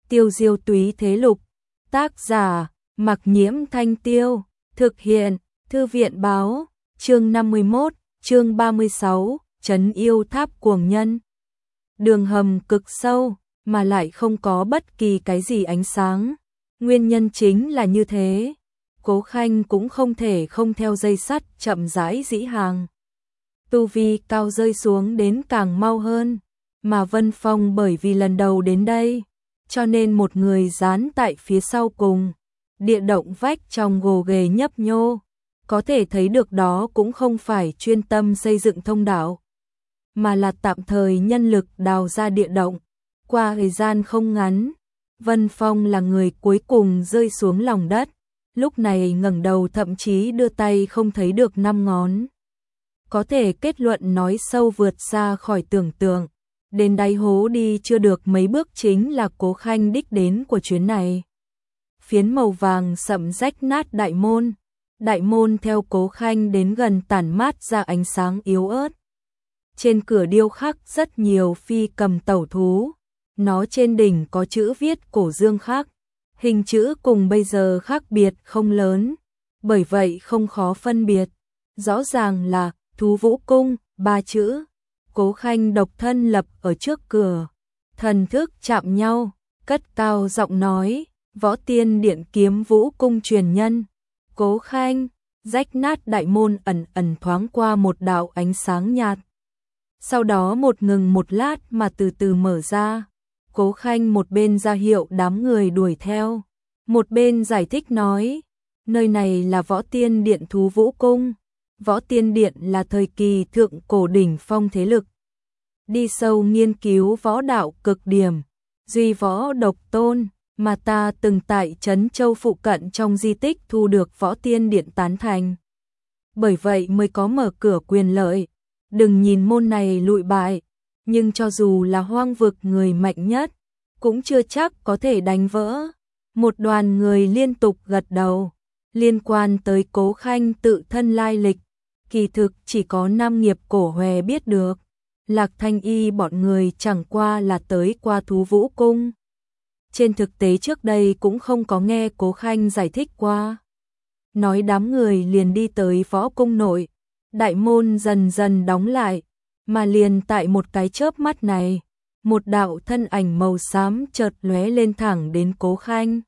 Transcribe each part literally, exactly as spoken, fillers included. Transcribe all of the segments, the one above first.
Tiêu diêu túy thế lục. Tác giả, Mặc Nhiễm Thanh Tiêu. Thực hiện, Thư viện báo. Chương năm mươi mốt, chương ba mươi sáu, Trấn Yêu Tháp cuồng nhân. Đường hầm cực sâu, mà lại không có bất kỳ cái gì ánh sáng. Nguyên nhân chính là như thế. Cố Khanh cũng không thể không theo dây sắt chậm rãi dĩ hàng. Tu vi cao rơi xuống đến càng mau hơn, mà Vân Phong bởi vì lần đầu đến đây, cho nên một người dán tại phía sau cùng. Địa động vách trong gồ ghề nhấp nhô, có thể thấy được đó cũng không phải chuyên tâm xây dựng thông đạo, mà là tạm thời nhân lực đào ra địa động. Qua thời gian không ngắn, Vân Phong là người cuối cùng rơi xuống lòng đất, lúc này ngẩng đầu thậm chí đưa tay không thấy được năm ngón. Có thể kết luận nói sâu vượt xa khỏi tưởng tượng, đến đáy hố đi chưa được mấy bước chính là Cố Khanh đích đến của chuyến này. Phiến màu vàng sậm rách nát đại môn, đại môn theo Cố Khanh đến gần tản mát ra ánh sáng yếu ớt. Trên cửa điêu khắc rất nhiều phi cầm tẩu thú, nó trên đỉnh có chữ viết cổ dương khắc, hình chữ cùng bây giờ khác biệt không lớn, bởi vậy không khó phân biệt. Rõ ràng là Thú Vũ Cung, ba chữ. Cố Khanh độc thân lập ở trước cửa, thần thức chạm nhau, cất cao giọng nói, Võ Tiên Điện Kiếm Vũ Cung truyền nhân. Cố Khanh, rách nát đại môn ẩn ẩn thoáng qua một đạo ánh sáng nhạt. Sau đó một ngừng một lát mà từ từ mở ra. Cố Khanh một bên ra hiệu đám người đuổi theo, một bên giải thích nói, nơi này là Võ Tiên Điện Thú Vũ Cung. Võ Tiên Điện là thời kỳ thượng cổ đỉnh phong thế lực, đi sâu nghiên cứu võ đạo cực điểm, duy võ độc tôn, mà ta từng tại Trấn Châu phụ cận trong di tích thu được Võ Tiên Điện tán thành. Bởi vậy mới có mở cửa quyền lợi. Đừng nhìn môn này lụi bại, nhưng cho dù là hoang vực người mạnh nhất, cũng chưa chắc có thể đánh vỡ. Một đoàn người liên tục gật đầu. Liên quan tới Cố Khanh tự thân lai lịch, kỳ thực chỉ có Nam Nghiệp Cổ Hòe biết được. Lạc Thanh Y bọn người chẳng qua là tới qua Thú Vũ Cung. Trên thực tế trước đây cũng không có nghe Cố Khanh giải thích qua. Nói đám người liền đi tới võ cung nội, đại môn dần dần đóng lại, mà liền tại một cái chớp mắt này, một đạo thân ảnh màu xám chợt lóe lên thẳng đến Cố Khanh.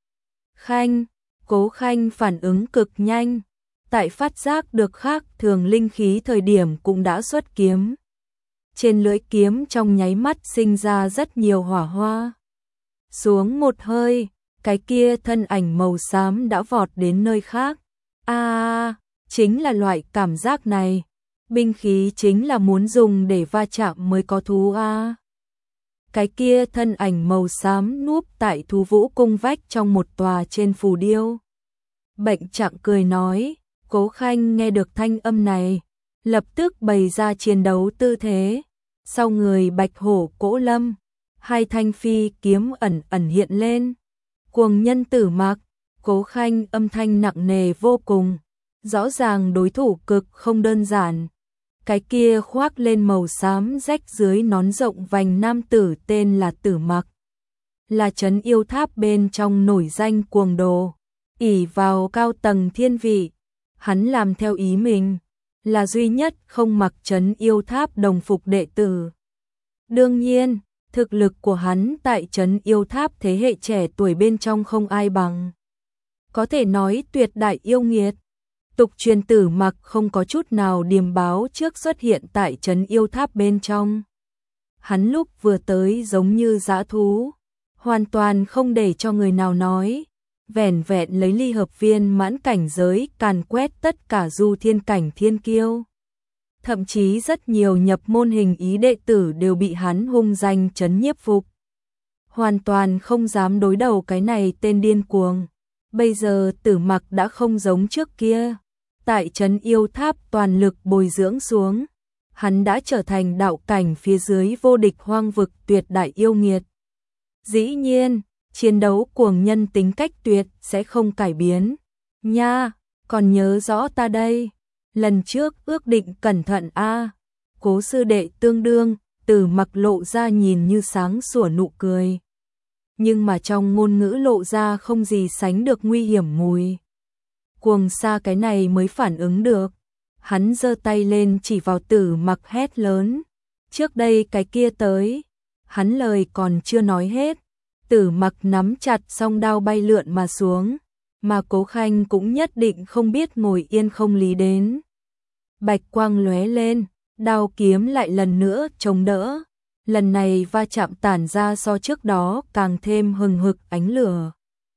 Khanh, Cố Khanh phản ứng cực nhanh, tại phát giác được khác thường linh khí thời điểm cũng đã xuất kiếm. Trên lưỡi kiếm trong nháy mắt sinh ra rất nhiều hỏa hoa. Xuống một hơi, cái kia thân ảnh màu xám đã vọt đến nơi khác. A, à, chính là loại cảm giác này. Binh khí chính là muốn dùng để va chạm mới có thú a. À. Cái kia thân ảnh màu xám núp tại Thú Vũ Cung vách trong một tòa trên phù điêu. Bệnh Trạng cười nói, Cố Khanh nghe được thanh âm này, lập tức bày ra chiến đấu tư thế. Sau người Bạch Hổ Cỗ Lâm, hai thanh phi kiếm ẩn ẩn hiện lên. Cuồng nhân tử mặc, Cố Khanh âm thanh nặng nề vô cùng, rõ ràng đối thủ cực không đơn giản. Cái kia khoác lên màu xám rách dưới nón rộng vành nam tử tên là Tử Mặc, là Trấn Yêu Tháp bên trong nổi danh cuồng đồ, ỷ vào cao tầng thiên vị, hắn làm theo ý mình, là duy nhất không mặc Trấn Yêu Tháp đồng phục đệ tử. Đương nhiên, thực lực của hắn tại Trấn Yêu Tháp thế hệ trẻ tuổi bên trong không ai bằng. Có thể nói tuyệt đại yêu nghiệt. Tục truyền Tử Mặc không có chút nào điềm báo trước xuất hiện tại Trấn Yêu Tháp bên trong. Hắn lúc vừa tới giống như dã thú, hoàn toàn không để cho người nào nói, vẻn vẹn lấy ly hợp viên mãn cảnh giới càn quét tất cả du thiên cảnh thiên kiêu. Thậm chí rất nhiều nhập môn hình ý đệ tử đều bị hắn hung danh trấn nhiếp phục. Hoàn toàn không dám đối đầu cái này tên điên cuồng. Bây giờ Tử Mặc đã không giống trước kia. Tại Trấn Yêu Tháp toàn lực bồi dưỡng xuống, hắn đã trở thành đạo cảnh phía dưới vô địch hoang vực tuyệt đại yêu nghiệt. Dĩ nhiên, chiến đấu cuồng nhân tính cách tuyệt sẽ không cải biến. Nha, còn nhớ rõ ta đây. Lần trước ước định cẩn thận a. À. Cố sư đệ tương đương, Tử Mặc lộ ra nhìn như sáng sủa nụ cười. nhưng mà trong ngôn ngữ lộ ra không gì sánh được nguy hiểm mùi. Cuồng Sa cái này mới phản ứng được, hắn giơ tay lên chỉ vào Tử Mặc hét lớn, trước đây cái kia tới. Hắn lời còn chưa nói hết, Tử Mặc nắm chặt song đao bay lượn mà xuống, mà Cố Khanh cũng nhất định không biết ngồi yên không lý đến. Bạch quang lóe lên, đao kiếm lại lần nữa chống đỡ, lần này va chạm tản ra so trước đó càng thêm hừng hực ánh lửa.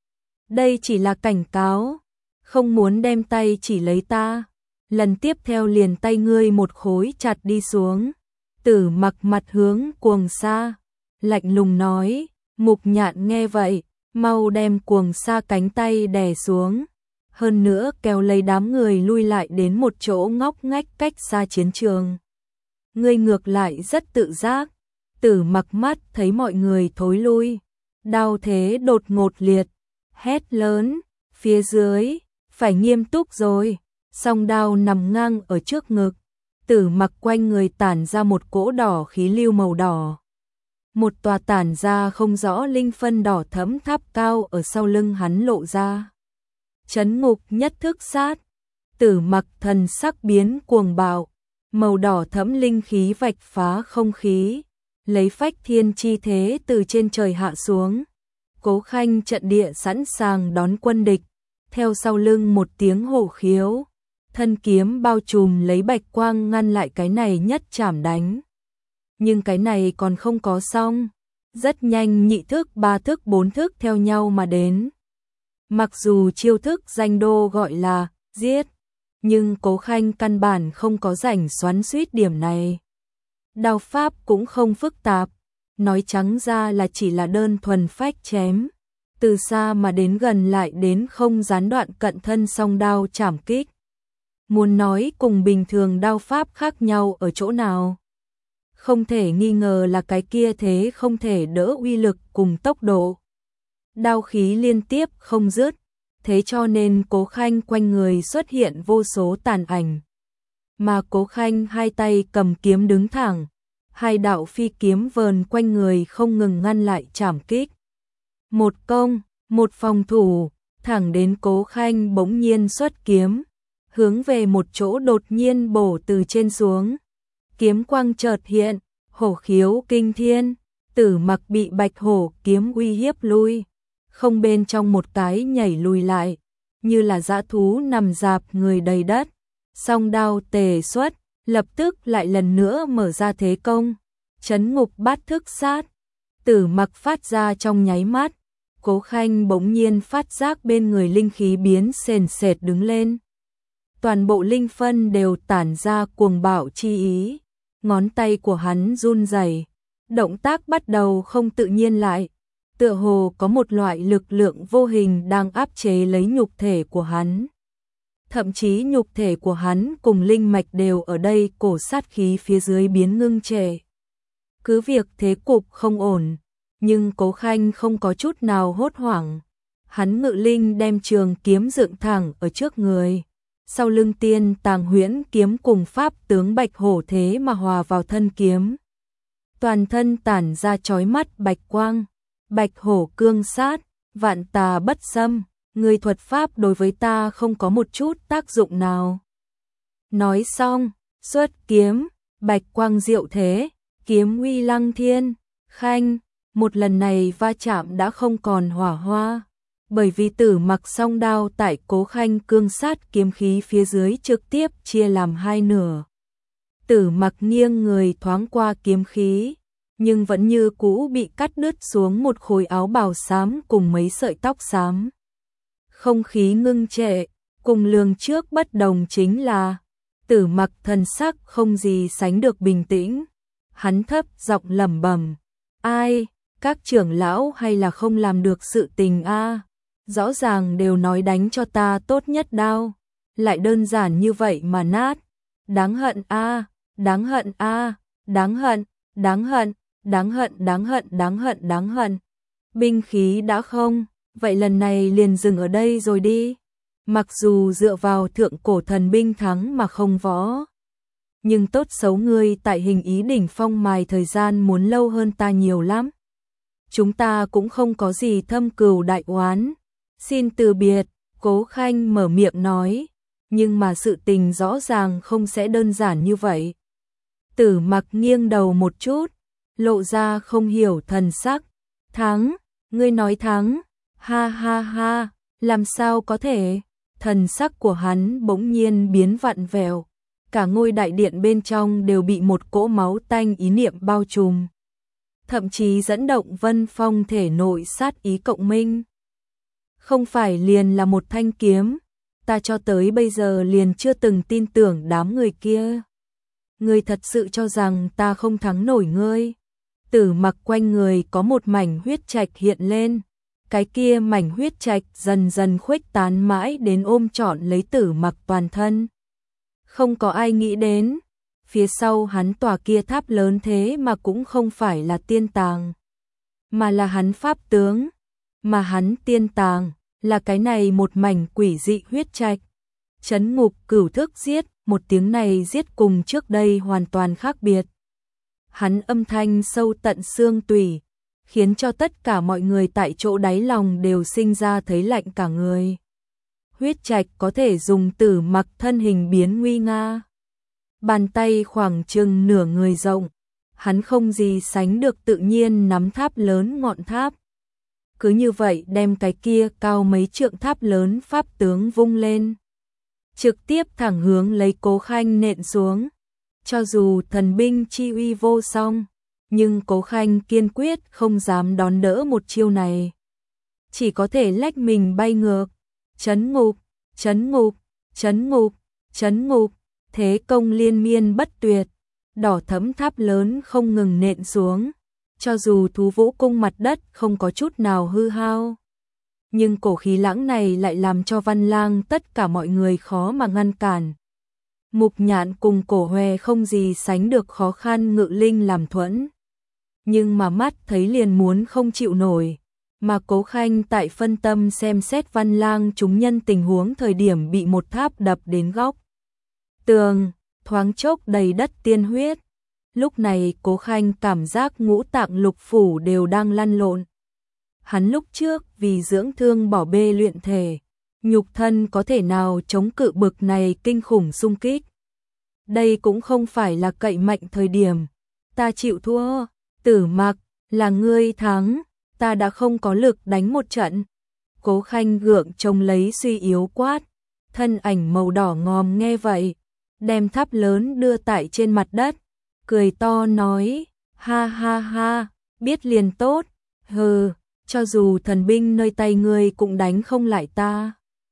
Đây chỉ là cảnh cáo, không muốn đem tay chỉ lấy ta, lần tiếp theo liền tay ngươi một khối chặt đi xuống. Tử Mặc mặt hướng Cuồng Sa, lạnh lùng nói. Mục Nhạn nghe vậy, mau đem Cuồng Sa cánh tay đè xuống, hơn nữa kéo lấy đám người lui lại đến một chỗ ngóc ngách cách xa chiến trường. Ngươi ngược lại rất tự giác. Tử Mặc mắt thấy mọi người thối lui, đao thế đột ngột liệt, hét lớn, phía dưới, phải nghiêm túc rồi. Song đao nằm ngang ở trước ngực, Tử Mặc quanh người tản ra một cỗ đỏ khí lưu màu đỏ. Một tòa tản ra không rõ linh phân đỏ thẫm tháp cao ở sau lưng hắn lộ ra. Chấn ngục nhất thức sát, Tử Mặc thần sắc biến cuồng bạo, màu đỏ thẫm linh khí vạch phá không khí, lấy phách thiên chi thế từ trên trời hạ xuống. Cố Khanh trận địa sẵn sàng đón quân địch, theo sau lưng một tiếng hổ khiếu, thân kiếm bao trùm lấy bạch quang ngăn lại cái này nhất chảm đánh. Nhưng cái này còn không có xong, rất nhanh nhị thức, ba thức, bốn thức theo nhau mà đến. Mặc dù chiêu thức danh đô gọi là giết, nhưng Cố Khanh căn bản không có rảnh xoắn xuýt điểm này. Đao pháp cũng không phức tạp, nói trắng ra là chỉ là đơn thuần phách chém, từ xa mà đến gần lại đến không gián đoạn cận thân song đao chảm kích. Muốn nói cùng bình thường đao pháp khác nhau ở chỗ nào? Không thể nghi ngờ là cái kia thế không thể đỡ uy lực cùng tốc độ. Đao khí liên tiếp không dứt, thế cho nên Cố Khanh quanh người xuất hiện vô số tàn ảnh. Mà Cố Khanh hai tay cầm kiếm đứng thẳng, hai đạo phi kiếm vờn quanh người không ngừng ngăn lại chảm kích. Một công, một phòng thủ, thẳng đến Cố Khanh bỗng nhiên xuất kiếm, hướng về một chỗ đột nhiên bổ từ trên xuống. Kiếm quang chợt hiện, hổ khiếu kinh thiên, Tử Mặc bị bạch hổ kiếm uy hiếp lui, không bên trong một cái nhảy lùi lại, như là dã thú nằm dạp người đầy đất. Song đao tề xuất, lập tức lại lần nữa mở ra thế công, chấn ngục bát thức sát. Tử Mặc phát ra trong nháy mắt, Cố Khanh bỗng nhiên phát giác bên người linh khí biến sền sệt đứng lên. Toàn bộ linh phân đều tản ra cuồng bạo chi ý, ngón tay của hắn run rẩy, động tác bắt đầu không tự nhiên lại, tựa hồ có một loại lực lượng vô hình đang áp chế lấy nhục thể của hắn. Thậm chí nhục thể của hắn cùng linh mạch đều ở đây cổ sát khí phía dưới biến ngưng trệ. Cứ việc thế cục không ổn, nhưng Cố Khanh không có chút nào hốt hoảng. Hắn ngự linh đem trường kiếm dựng thẳng ở trước người, sau lưng tiên tàng huyễn kiếm cùng pháp tướng bạch hổ thế mà hòa vào thân kiếm. Toàn thân tản ra chói mắt bạch quang, bạch hổ cương sát, vạn tà bất xâm, người thuật pháp đối với ta không có một chút tác dụng nào. Nói xong, xuất kiếm, bạch quang diệu thế, kiếm uy lăng thiên. Khanh, một lần này va chạm đã không còn hỏa hoa, bởi vì Tử Mặc song đao tại Cố Khanh cương sát kiếm khí phía dưới trực tiếp chia làm hai nửa. Tử Mặc nghiêng người thoáng qua kiếm khí, nhưng vẫn như cũ bị cắt đứt xuống một khối áo bào xám cùng mấy sợi tóc xám. Không khí ngưng trệ, cùng lường trước bất đồng chính là Tử Mặc thần sắc không gì sánh được bình tĩnh. Hắn thấp giọng lẩm bẩm, ai, các trưởng lão hay là không làm được sự tình a? Rõ ràng đều nói đánh cho ta tốt nhất đao, lại đơn giản như vậy mà nát. Đáng hận a, đáng hận a, đáng hận, đáng hận, đáng hận, đáng hận, đáng hận, đáng hận. Binh khí đã không, vậy lần này liền dừng ở đây rồi đi. Mặc dù dựa vào thượng cổ thần binh thắng mà không võ, nhưng tốt xấu ngươi tại Hình Ý đỉnh phong mài thời gian muốn lâu hơn ta nhiều lắm. chúng ta cũng không có gì thâm cừu đại oán. Xin từ biệt, Cố Khanh mở miệng nói, nhưng mà sự tình rõ ràng không sẽ đơn giản như vậy. Tử Mặc nghiêng đầu một chút, lộ ra không hiểu thần sắc. Thắng, ngươi nói thắng, ha ha ha, làm sao có thể? Thần sắc của hắn bỗng nhiên biến vặn vẹo, cả ngôi đại điện bên trong đều bị một cỗ máu tanh ý niệm bao trùm. Thậm chí dẫn động Vân Phong thể nội sát ý cộng minh. Không phải liền là một thanh kiếm, ta cho tới bây giờ liền chưa từng tin tưởng đám người kia. Ngươi thật sự cho rằng ta không thắng nổi ngươi? Tử Mặc quanh người có một mảnh huyết trạch hiện lên, cái kia mảnh huyết trạch dần dần khuếch tán mãi đến ôm trọn lấy Tử Mặc toàn thân. Không có ai nghĩ đến, phía sau hắn tòa kia tháp lớn thế mà cũng không phải là tiên tàng, mà là hắn pháp tướng, mà hắn tiên tàng là cái này một mảnh quỷ dị huyết trạch. Chấn ngục cửu thức giết, một tiếng này giết cùng trước đây hoàn toàn khác biệt. Hắn âm thanh sâu tận xương tủy, khiến cho tất cả mọi người tại chỗ đáy lòng đều sinh ra thấy lạnh cả người. Huyết trạch có thể dùng Tử Mặc thân hình biến nguy nga. Bàn tay khoảng chừng nửa người rộng, hắn không gì sánh được tự nhiên nắm tháp lớn ngọn tháp. Cứ như vậy đem cái kia cao mấy trượng tháp lớn pháp tướng vung lên, trực tiếp thẳng hướng lấy Cố Khanh nện xuống. Cho dù thần binh chi uy vô song, nhưng Cố Khanh kiên quyết không dám đón đỡ một chiêu này. Chỉ có thể lách mình bay ngược, chấn ngục, chấn ngục, chấn ngục, chấn ngục, thế công liên miên bất tuyệt, đỏ thẫm tháp lớn không ngừng nện xuống. Cho dù Thú Vũ Cung mặt đất không có chút nào hư hao, nhưng cổ khí lãng này lại làm cho Văn Lang tất cả mọi người khó mà ngăn cản. Mục Nhạn cùng Cổ Hòe không gì sánh được khó khăn ngự linh làm thuẫn, nhưng mà mắt thấy liền muốn không chịu nổi, mà Cố Khanh tại phân tâm xem xét Văn Lang chúng nhân tình huống thời điểm bị một tháp đập đến góc tường, thoáng chốc đầy đất tiên huyết. Lúc này Cố Khanh cảm giác ngũ tạng lục phủ đều đang lăn lộn. Hắn lúc trước vì dưỡng thương bỏ bê luyện thể, nhục thân có thể nào chống cự bực này kinh khủng xung kích. Đây cũng không phải là cậy mạnh thời điểm. Ta chịu thua, Tử Mặc, là ngươi thắng, ta đã không có lực đánh một trận. Cố Khanh gượng trông lấy suy yếu quát, thân ảnh màu đỏ ngòm nghe vậy, đem tháp lớn đưa tại trên mặt đất, cười to nói, ha ha ha, biết liền tốt, hừ, cho dù thần binh nơi tay ngươi cũng đánh không lại ta.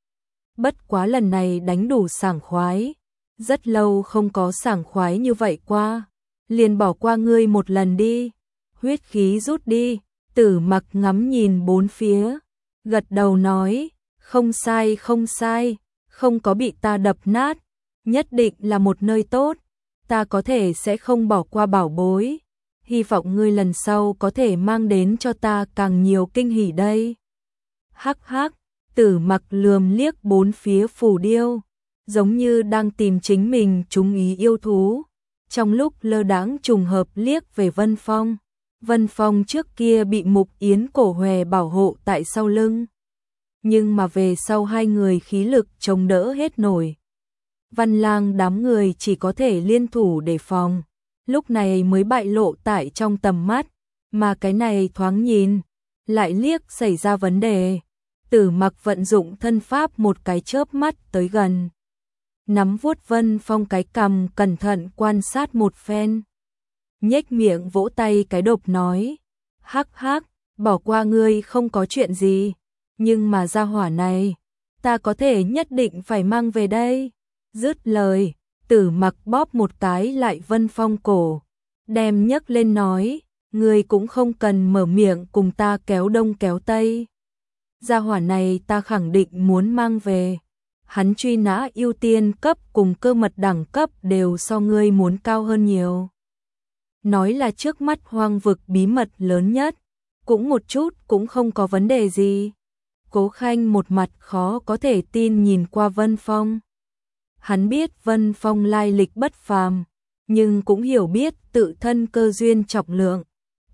Bất quá lần này đánh đủ sảng khoái, rất lâu không có sảng khoái như vậy qua, liền bỏ qua ngươi một lần đi, huyết khí rút đi. Tử Mặc ngắm nhìn bốn phía, gật đầu nói, không sai không sai, không có bị ta đập nát, nhất định là một nơi tốt, ta có thể sẽ không bỏ qua bảo bối, hy vọng ngươi lần sau có thể mang đến cho ta càng nhiều kinh hỉ đây. Hắc hắc, Tử Mặc lườm liếc bốn phía phù điêu, giống như đang tìm chính mình trúng ý yêu thú, trong lúc lơ đãng trùng hợp liếc về Vân Phong. Vân Phong trước kia bị Mục Yến Cổ Hòe bảo hộ tại sau lưng, nhưng mà về sau hai người khí lực chống đỡ hết nổi. Văn Lang đám người chỉ có thể liên thủ đề phòng, lúc này mới bại lộ tại trong tầm mắt, mà cái này thoáng nhìn, lại liếc xảy ra vấn đề. Tử Mặc vận dụng thân pháp một cái chớp mắt tới gần, nắm vuốt Vân Phong cái cằm cẩn thận quan sát một phen, nhếch miệng vỗ tay cái độc nói, hắc hắc, bỏ qua ngươi không có chuyện gì, nhưng mà gia hỏa này, ta có thể nhất định phải mang về đây. Dứt lời, Tử Mặc bóp một cái lại Vân Phong cổ, đem nhấc lên nói, ngươi cũng không cần mở miệng cùng ta kéo đông kéo tây. Gia hỏa này ta khẳng định muốn mang về, hắn truy nã ưu tiên cấp cùng cơ mật đẳng cấp đều so ngươi muốn cao hơn nhiều. Nói là trước mắt hoang vực bí mật lớn nhất, cũng một chút cũng không có vấn đề gì. Cố Khanh một mặt khó có thể tin nhìn qua Vân Phong. Hắn biết Vân Phong lai lịch bất phàm, nhưng cũng hiểu biết tự thân cơ duyên trọng lượng,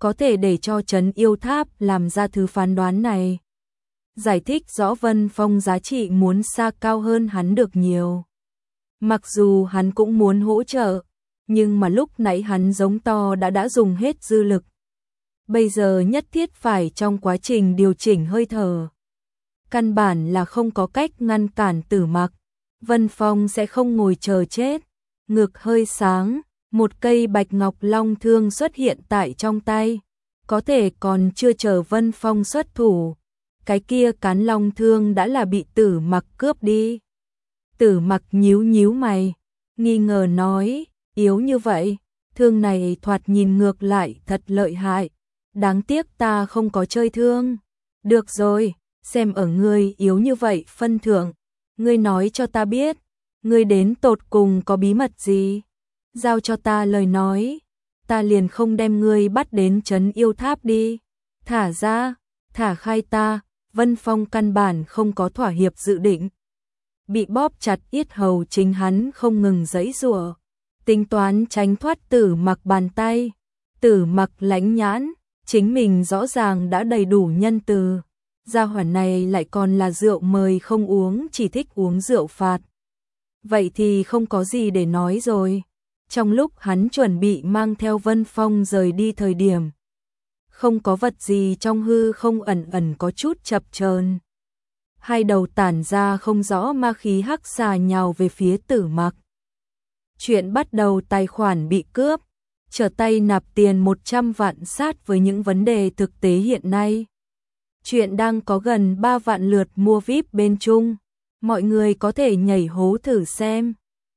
có thể để cho Trấn Yêu Tháp làm ra thứ phán đoán này. Giải thích rõ Vân Phong giá trị muốn xa cao hơn hắn được nhiều. Mặc dù hắn cũng muốn hỗ trợ, nhưng mà lúc nãy hắn giống to đã đã dùng hết dư lực. Bây giờ nhất thiết phải trong quá trình điều chỉnh hơi thở. Căn bản là không có cách ngăn cản Tử Mặc. Vân Phong sẽ không ngồi chờ chết. Ngực hơi sáng, một cây bạch ngọc long thương xuất hiện tại trong tay. Có thể còn chưa chờ Vân Phong xuất thủ, cái kia cán long thương đã là bị Tử Mặc cướp đi. Tử Mặc nhíu nhíu mày, nghi ngờ nói, yếu như vậy, thương này thoạt nhìn ngược lại thật lợi hại. Đáng tiếc ta không có chơi thương. Được rồi, xem ở ngươi yếu như vậy phân thượng, ngươi nói cho ta biết, ngươi đến tột cùng có bí mật gì? Giao cho ta lời nói, ta liền không đem ngươi bắt đến Trấn Yêu Tháp đi. Thả ra, thả khai ta. Vân Phong căn bản không có thỏa hiệp dự định. Bị bóp chặt yết hầu chính hắn không ngừng giãy giụa, tính toán tránh thoát Tử Mặc bàn tay. Tử Mặc lãnh nhãn, chính mình rõ ràng đã đầy đủ nhân từ. Gia hỏa này lại còn là rượu mời không uống, chỉ thích uống rượu phạt. Vậy thì không có gì để nói rồi. Trong lúc hắn chuẩn bị mang theo Vân Phong rời đi thời điểm, không có vật gì trong hư không ẩn ẩn có chút chập chờn. Hai đầu tản ra không rõ ma khí hắc xà nhào về phía Tử Mặc. Chuyện bắt đầu tài khoản bị cướp, trở tay nạp tiền một trăm vạn sát với những vấn đề thực tế hiện nay. Chuyện đang có gần ba vạn lượt mua vi ai pi bên Trung, mọi người có thể nhảy hố thử xem.